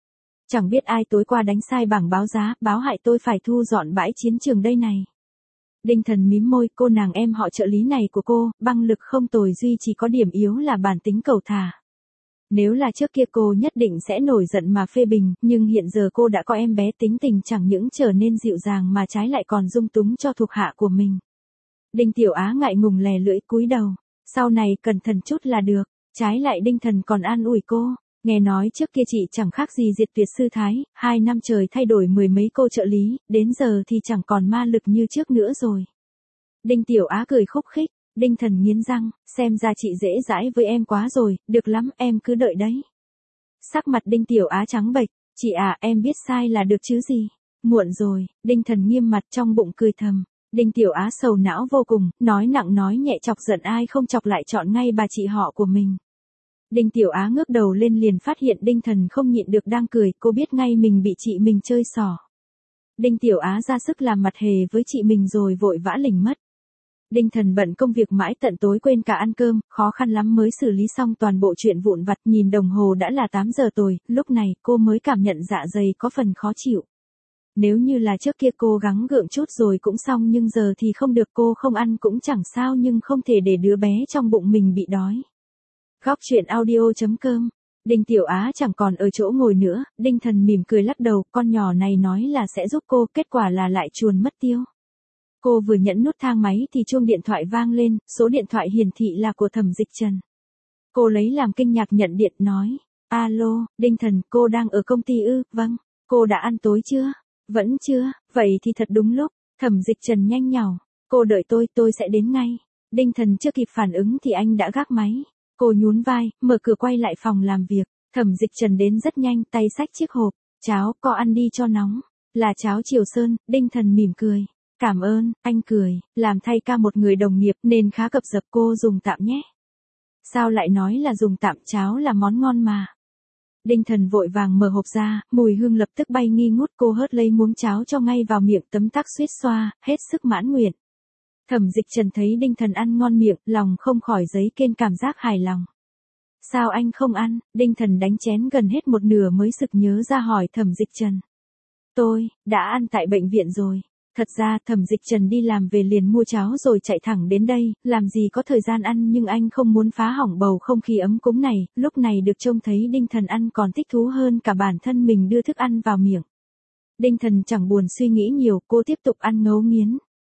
Speaker 1: Chẳng biết ai tối qua đánh sai bảng báo giá, báo hại tôi phải thu dọn bãi chiến trường đây này. Đinh Thần mím môi, cô nàng em họ trợ lý này của cô, băng lực không tồi duy chỉ có điểm yếu là bản tính cầu thả. Nếu là trước kia cô nhất định sẽ nổi giận mà phê bình, nhưng hiện giờ cô đã có em bé tính tình chẳng những trở nên dịu dàng mà trái lại còn dung túng cho thuộc hạ của mình. Đinh Tiểu Á ngại ngùng lè lưỡi cúi đầu, sau này cẩn thận chút là được, trái lại Đinh Thần còn an ủi cô. Nghe nói trước kia chị chẳng khác gì Diệt Tuyệt Sư Thái, 2 năm trời thay đổi 10 mấy cô trợ lý, đến giờ thì chẳng còn ma lực như trước nữa rồi. Đinh Tiểu Á cười khúc khích, Đinh Thần nghiến răng, xem ra chị dễ dãi với em quá rồi, được lắm em cứ đợi đấy. Sắc mặt Đinh Tiểu Á trắng bệch, chị à em biết sai là được chứ gì. Muộn rồi, Đinh Thần nghiêm mặt trong bụng cười thầm. Đinh Tiểu Á sầu não vô cùng, nói nặng nói nhẹ chọc giận ai không chọc lại chọn ngay bà chị họ của mình. Đinh Tiểu Á ngước đầu lên liền phát hiện Đinh Thần không nhịn được đang cười, cô biết ngay mình bị chị mình chơi xỏ. Đinh Tiểu Á ra sức làm mặt hề với chị mình rồi vội vã lỉnh mất. Đinh Thần bận công việc mãi tận tối quên cả ăn cơm, khó khăn lắm mới xử lý xong toàn bộ chuyện vụn vặt, nhìn đồng hồ đã là 8 giờ tối, lúc này cô mới cảm nhận dạ dày có phần khó chịu. Nếu như là trước kia cố gắng gượng chút rồi cũng xong nhưng giờ thì không được, cô không ăn cũng chẳng sao nhưng không thể để đứa bé trong bụng mình bị đói. Góc truyện audio.com. Đinh Tiểu Á chẳng còn ở chỗ ngồi nữa, Đinh Thần mỉm cười lắc đầu, con nhỏ này nói là sẽ giúp cô, kết quả là lại chuồn mất tiêu. Cô vừa nhấn nút thang máy thì chuông điện thoại vang lên, số điện thoại hiển thị là của Thẩm Dịch Trần. Cô lấy làm kinh ngạc nhận điện nói, alo, Đinh Thần, cô đang ở công ty ư? Vâng, cô đã ăn tối chưa? Vẫn chưa, vậy thì thật đúng lúc. Thẩm Dịch Trần nhanh nhảu, cô đợi tôi sẽ đến ngay. Đinh Thần chưa kịp phản ứng thì anh đã gác máy. Cô nhún vai, mở cửa quay lại phòng làm việc. Thẩm Dịch Trần đến rất nhanh, tay xách chiếc hộp, cháo, có ăn đi cho nóng. Là cháo Triều Sơn, Đinh Thần mỉm cười. Cảm ơn, anh cười, làm thay ca một người đồng nghiệp nên khá cập dập, cô dùng tạm nhé. Sao lại nói là dùng tạm, cháo là món ngon mà. Đinh Thần vội vàng mở hộp ra, mùi hương lập tức bay nghi ngút, cô hớt lấy muỗng cháo cho ngay vào miệng, tấm tắc suýt xoa, hết sức mãn nguyện. Thẩm Dịch Trần thấy Đinh Thần ăn ngon miệng, lòng không khỏi dấy lên cảm giác hài lòng. Sao anh không ăn? Đinh Thần đánh chén gần hết một nửa mới sực nhớ ra hỏi Thẩm Dịch Trần. Tôi đã ăn tại bệnh viện rồi. Thật ra Thẩm Dịch Trần đi làm về liền mua cháo rồi chạy thẳng đến đây, làm gì có thời gian ăn, nhưng anh không muốn phá hỏng bầu không khí ấm cúng này, lúc này được trông thấy Đinh Thần ăn còn thích thú hơn cả bản thân mình đưa thức ăn vào miệng. Đinh Thần chẳng buồn suy nghĩ nhiều, cô tiếp tục ăn ngấu nghiến.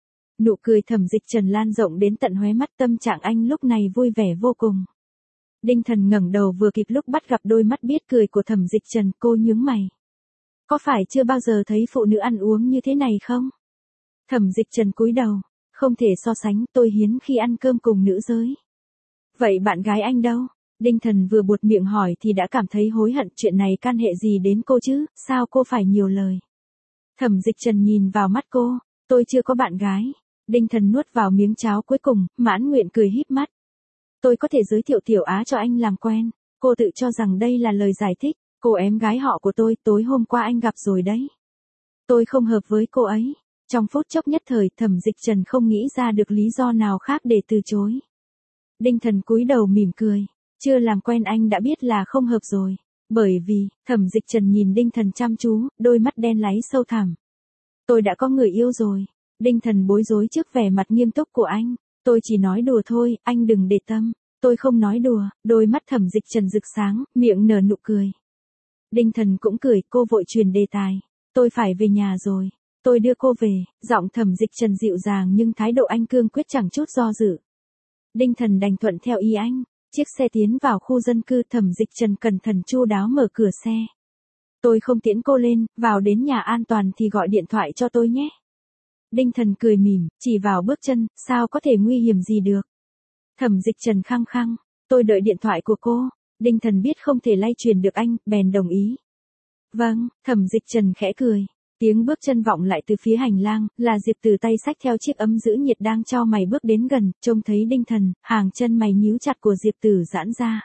Speaker 1: Nụ cười Thẩm Dịch Trần lan rộng đến tận khóe mắt, tâm trạng anh lúc này vui vẻ vô cùng. Đinh Thần ngẩng đầu vừa kịp lúc bắt gặp đôi mắt biết cười của Thẩm Dịch Trần, cô nhướng mày. Có phải chưa bao giờ thấy phụ nữ ăn uống như thế này không? Thẩm Dịch Trần cúi đầu, không thể so sánh, tôi hiếm khi ăn cơm cùng nữ giới. Vậy bạn gái anh đâu? Đinh Thần vừa buột miệng hỏi thì đã cảm thấy hối hận, chuyện này can hệ gì đến cô chứ, sao cô phải nhiều lời? Thẩm Dịch Trần nhìn vào mắt cô, tôi chưa có bạn gái. Đinh Thần nuốt vào miếng cháo cuối cùng, mãn nguyện cười híp mắt. Tôi có thể giới thiệu Tiểu Á cho anh làm quen. Cô tự cho rằng đây là lời giải thích, cô em gái họ của tôi, tối hôm qua anh gặp rồi đấy. Tôi không hợp với cô ấy. Trong phút chốc nhất thời, Thẩm Dịch Trần không nghĩ ra được lý do nào khác để từ chối. Đinh Thần cúi đầu mỉm cười, chưa làm quen anh đã biết là không hợp rồi. Bởi vì, Thẩm Dịch Trần nhìn Đinh Thần chăm chú, đôi mắt đen láy sâu thẳm. Tôi đã có người yêu rồi. Đinh Thần bối rối trước vẻ mặt nghiêm túc của anh. Tôi chỉ nói đùa thôi, anh đừng để tâm. Tôi không nói đùa. Đôi mắt Thẩm Dịch Trần rực sáng, miệng nở nụ cười. Đinh Thần cũng cười, cô vội truyền đề tài. Tôi phải về nhà rồi. Tôi đưa cô về. Giọng Thẩm Dịch Trần dịu dàng nhưng thái độ anh cương quyết chẳng chút do dự. Đinh Thần đành thuận theo ý anh. Chiếc xe tiến vào khu dân cư, Thẩm Dịch Trần cẩn thận chu đáo mở cửa xe. Tôi không tiễn cô lên, vào đến nhà an toàn thì gọi điện thoại cho tôi nhé. Đinh Thần cười mỉm, chỉ vào bước chân, sao có thể nguy hiểm gì được. Thẩm Dịch Trần khăng khăng, tôi đợi điện thoại của cô. Đinh Thần biết không thể lay truyền được anh, bèn đồng ý. Vâng, Thẩm Dịch Trần khẽ cười. Tiếng bước chân vọng lại từ phía hành lang, là Diệp Tử tay xách theo chiếc ấm giữ nhiệt đang cho mày bước đến gần, trông thấy Đinh Thần, hàng chân mày nhíu chặt của Diệp Tử giãn ra.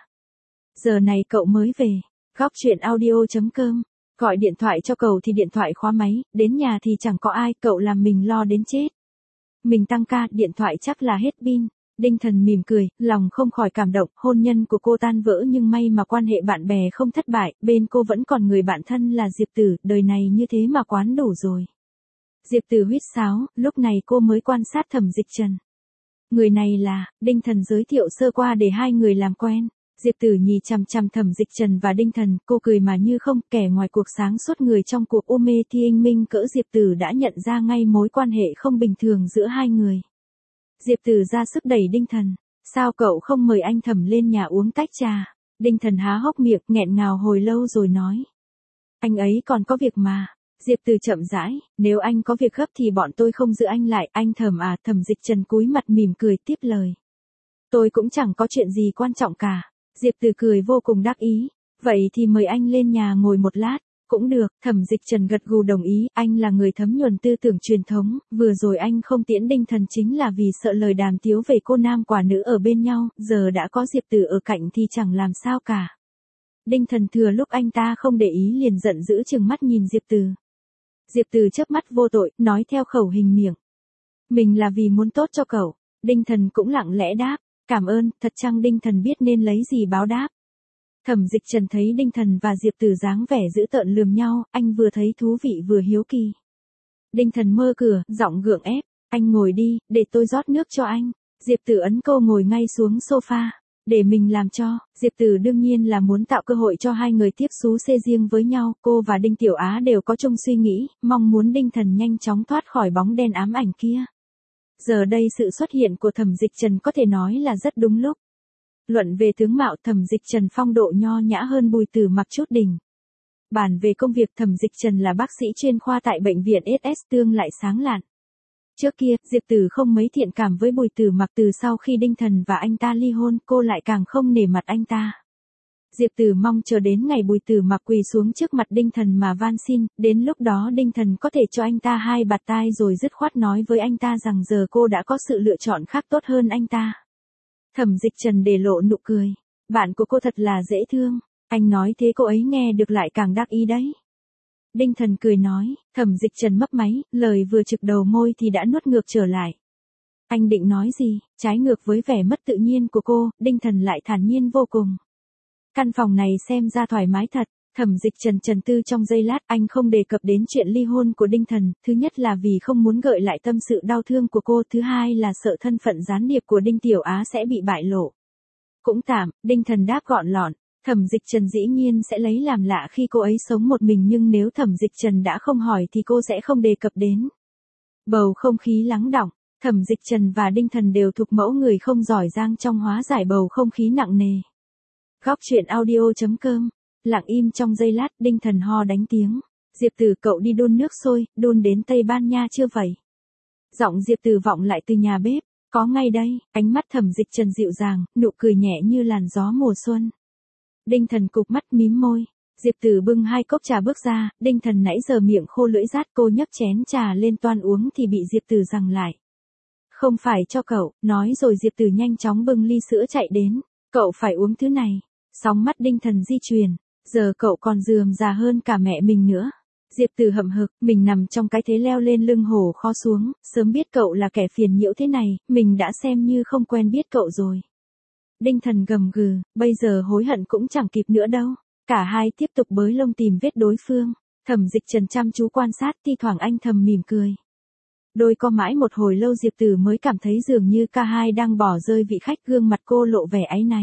Speaker 1: Giờ này cậu mới về. Góc truyện audio.com. Gọi điện thoại cho cậu thì điện thoại khóa máy, đến nhà thì chẳng có ai, cậu làm mình lo đến chết. Mình tăng ca, điện thoại chắc là hết pin. Đinh Thần mỉm cười, lòng không khỏi cảm động, hôn nhân của cô tan vỡ nhưng may mà quan hệ bạn bè không thất bại, bên cô vẫn còn người bạn thân là Diệp Tử, đời này như thế mà quán đủ rồi. Diệp Tử huýt sáo, lúc này cô mới quan sát Thẩm Dịch Trần. Người này là, Đinh Thần giới thiệu sơ qua để hai người làm quen. Diệp Tử nhìn chằm chằm Thẩm Dịch Trần và Đinh Thần, cô cười mà như không, kẻ ngoài cuộc sáng suốt người trong cuộc u mê thi anh minh cỡ Diệp Tử đã nhận ra ngay mối quan hệ không bình thường giữa hai người. Diệp Tử ra sức đẩy Đinh Thần, sao cậu không mời anh Thẩm lên nhà uống tách trà? Đinh Thần há hốc miệng nghẹn ngào hồi lâu rồi nói. Anh ấy còn có việc mà. Diệp Tử chậm rãi, nếu anh có việc gấp thì bọn tôi không giữ anh lại, anh Thẩm à. Thẩm Dịch Trần cúi mặt mỉm cười tiếp lời. Tôi cũng chẳng có chuyện gì quan trọng cả. Diệp Tử cười vô cùng đắc ý. Vậy thì mời anh lên nhà ngồi một lát. Cũng được, Thẩm Dịch Trần gật gù đồng ý, anh là người thấm nhuần tư tưởng truyền thống, vừa rồi anh không tiễn Đinh Thần chính là vì sợ lời đàm tiếu về cô nam quả nữ ở bên nhau, giờ đã có Diệp Tử ở cạnh thì chẳng làm sao cả. Đinh Thần thừa lúc anh ta không để ý liền giận dữ trừng mắt nhìn Diệp Tử. Diệp Tử chớp mắt vô tội, nói theo khẩu hình miệng. Mình là vì muốn tốt cho cậu. Đinh Thần cũng lặng lẽ đáp, cảm ơn, thật chăng Đinh Thần biết nên lấy gì báo đáp. Thẩm Dịch Trần thấy Đinh Thần và Diệp Tử dáng vẻ dữ tợn lườm nhau, anh vừa thấy thú vị vừa hiếu kỳ. Đinh Thần mơ cửa, giọng gượng ép, anh ngồi đi, để tôi rót nước cho anh. Diệp Tử ấn cô ngồi ngay xuống sofa, để mình làm cho. Diệp Tử đương nhiên là muốn tạo cơ hội cho hai người tiếp xú xê riêng với nhau, cô và Đinh Tiểu Á đều có chung suy nghĩ, mong muốn Đinh Thần nhanh chóng thoát khỏi bóng đen ám ảnh kia. Giờ đây sự xuất hiện của Thẩm Dịch Trần có thể nói là rất đúng lúc. Luận về tướng mạo Thẩm Dịch Trần phong độ nho nhã hơn Bùi Tử Mặc chút đỉnh. Bản về công việc Thẩm Dịch Trần là bác sĩ chuyên khoa tại bệnh viện SS tương lại sáng lạn. Trước kia, Diệp Tử không mấy thiện cảm với Bùi Tử Mặc, từ sau khi Đinh Thần và anh ta ly hôn, cô lại càng không nể mặt anh ta. Diệp Tử mong chờ đến ngày Bùi Tử Mặc quỳ xuống trước mặt Đinh Thần mà van xin, đến lúc đó Đinh Thần có thể cho anh ta hai bạt tai rồi dứt khoát nói với anh ta rằng giờ cô đã có sự lựa chọn khác tốt hơn anh ta. Thẩm Dịch Trần để lộ nụ cười. Bạn của cô thật là dễ thương. Anh nói thế cô ấy nghe được lại càng đắc ý đấy. Đinh Thần cười nói, Thẩm Dịch Trần mấp máy, lời vừa trực đầu môi thì đã nuốt ngược trở lại. Anh định nói gì, trái ngược với vẻ mất tự nhiên của cô, Đinh Thần lại thản nhiên vô cùng. Căn phòng này xem ra thoải mái thật. Thẩm Dịch Trần trầm tư trong giây lát, anh không đề cập đến chuyện ly hôn của Đinh Thần, thứ nhất là vì không muốn gợi lại tâm sự đau thương của cô, thứ hai là sợ thân phận gián điệp của Đinh Tiểu Á sẽ bị bại lộ. Cũng tạm, Đinh Thần đáp gọn lọn, Thẩm Dịch Trần dĩ nhiên sẽ lấy làm lạ khi cô ấy sống một mình, nhưng nếu Thẩm Dịch Trần đã không hỏi thì cô sẽ không đề cập đến. Bầu không khí lắng đọng, Thẩm Dịch Trần và Đinh Thần đều thuộc mẫu người không giỏi giang trong hóa giải bầu không khí nặng nề. Góc truyện audio.com. Lặng im trong giây lát, Đinh Thần ho đánh tiếng. Diệp Tử, cậu đi đun nước sôi, đun đến Tây Ban Nha chưa vậy? Giọng Diệp Tử vọng lại từ nhà bếp. Có ngay đây. Ánh mắt Thẩm Dịch Trần dịu dàng, nụ cười nhẹ như làn gió mùa xuân. Đinh Thần cụp mắt mím môi. Diệp Tử bưng hai cốc trà bước ra, Đinh Thần nãy giờ miệng khô lưỡi rát, cô nhấc chén trà lên toan uống thì bị Diệp Tử giằng lại. Không phải cho cậu, nói rồi Diệp Tử nhanh chóng bưng ly sữa chạy đến. Cậu phải uống thứ này. Sóng mắt Đinh Thần di chuyển. Giờ cậu còn rườm rà hơn cả mẹ mình nữa. Diệp Tử hậm hực, mình nằm trong cái thế leo lên lưng hổ kho xuống, sớm biết cậu là kẻ phiền nhiễu thế này, mình đã xem như không quen biết cậu rồi. Đinh Thần gầm gừ, bây giờ hối hận cũng chẳng kịp nữa đâu. Cả hai tiếp tục bới lông tìm vết đối phương. Thẩm Dịch Trần chăm chú quan sát, thi thoảng anh thầm mỉm cười. Đôi co mãi một hồi lâu Diệp Tử mới cảm thấy dường như cả hai đang bỏ rơi vị khách, gương mặt cô lộ vẻ áy náy.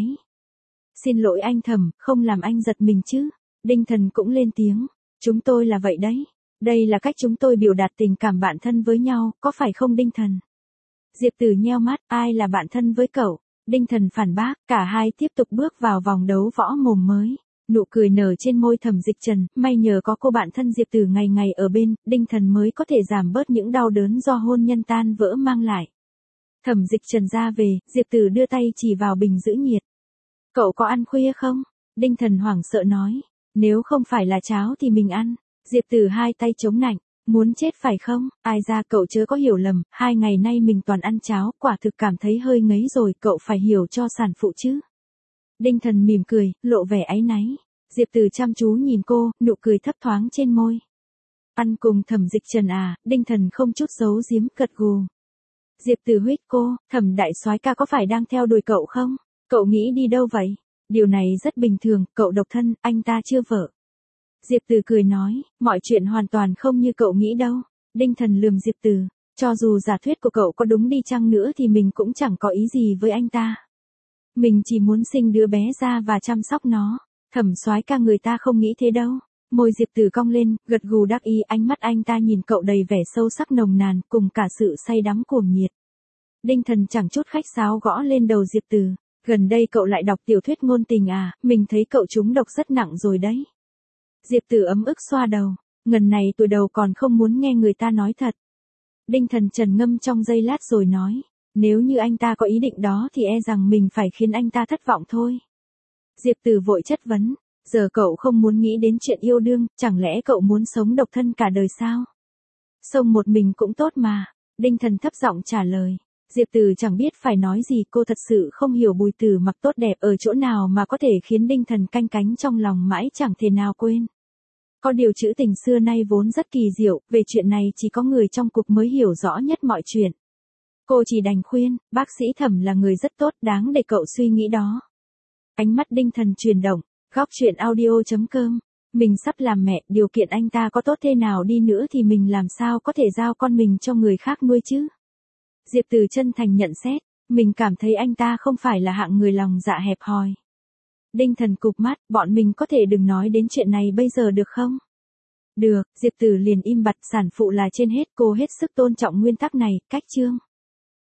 Speaker 1: Xin lỗi anh Thẩm, không làm anh giật mình chứ. Đinh Thần cũng lên tiếng. Chúng tôi là vậy đấy. Đây là cách chúng tôi biểu đạt tình cảm bạn thân với nhau, có phải không Đinh Thần? Diệp Tử nheo mắt, ai là bạn thân với cậu? Đinh Thần phản bác, cả hai tiếp tục bước vào vòng đấu võ mồm mới. Nụ cười nở trên môi Thẩm Dịch Trần, may nhờ có cô bạn thân Diệp Tử ngày ngày ở bên, Đinh Thần mới có thể giảm bớt những đau đớn do hôn nhân tan vỡ mang lại. Thẩm Dịch Trần ra về, Diệp Tử đưa tay chỉ vào bình giữ nhiệt. Cậu có ăn khuya không? Đinh Thần hoảng sợ nói. Nếu không phải là cháo thì mình ăn. Diệp Tử hai tay chống nạnh. Muốn chết phải không? Ai ra cậu chớ có hiểu lầm, 2 ngày nay mình toàn ăn cháo, quả thực cảm thấy hơi ngấy rồi, cậu phải hiểu cho sản phụ chứ. Đinh Thần mỉm cười, lộ vẻ áy náy. Diệp Tử chăm chú nhìn cô, nụ cười thấp thoáng trên môi. Ăn cùng Thẩm Dịch Trần à? Đinh Thần không chút giấu giếm, gật gù. Diệp Từ huých cô, Thẩm đại soái ca có phải đang theo đuổi cậu không? Cậu nghĩ đi đâu vậy? Điều này rất bình thường, cậu độc thân, anh ta chưa vợ. Diệp Từ cười nói, mọi chuyện hoàn toàn không như cậu nghĩ đâu. Đinh Thần lườm Diệp Từ, cho dù giả thuyết của cậu có đúng đi chăng nữa thì mình cũng chẳng có ý gì với anh ta. Mình chỉ muốn sinh đứa bé ra và chăm sóc nó. Thẩm soái ca người ta không nghĩ thế đâu. Môi Diệp Từ cong lên, gật gù đắc ý, ánh mắt anh ta nhìn cậu đầy vẻ sâu sắc nồng nàn, cùng cả sự say đắm cuồng nhiệt. Đinh Thần chẳng chút khách sáo gõ lên đầu Diệp Từ, gần đây cậu lại đọc tiểu thuyết ngôn tình à, mình thấy cậu trúng độc rất nặng rồi đấy. Diệp Từ ấm ức xoa đầu, ngần này tuổi đầu còn không muốn nghe người ta nói thật. Đinh Thần trầm ngâm trong giây lát rồi nói, nếu như anh ta có ý định đó thì e rằng mình phải khiến anh ta thất vọng thôi. Diệp Từ vội chất vấn, giờ cậu không muốn nghĩ đến chuyện yêu đương, chẳng lẽ cậu muốn sống độc thân cả đời sao? Sống một mình cũng tốt mà. Đinh Thần thấp giọng trả lời. Diệp Từ chẳng biết phải nói gì, cô thật sự không hiểu Bùi Tử Mặc tốt đẹp ở chỗ nào mà có thể khiến Đinh Thần canh cánh trong lòng mãi chẳng thể nào quên. Có điều trữ tình xưa nay vốn rất kỳ diệu, về chuyện này chỉ có người trong cuộc mới hiểu rõ nhất mọi chuyện. Cô chỉ đành khuyên, bác sĩ Thẩm là người rất tốt, đáng để cậu suy nghĩ đó. Ánh mắt Đinh Thần chuyển động, góc chuyện audio.com. Mình sắp làm mẹ, điều kiện anh ta có tốt thế nào đi nữa thì mình làm sao có thể giao con mình cho người khác nuôi chứ? Diệp Từ chân thành nhận xét, mình cảm thấy anh ta không phải là hạng người lòng dạ hẹp hòi. Đinh Thần cụp mắt, bọn mình có thể đừng nói đến chuyện này bây giờ được không? Được, Diệp Từ liền im bặt, sản phụ là trên hết, cô hết sức tôn trọng nguyên tắc này, cách chương.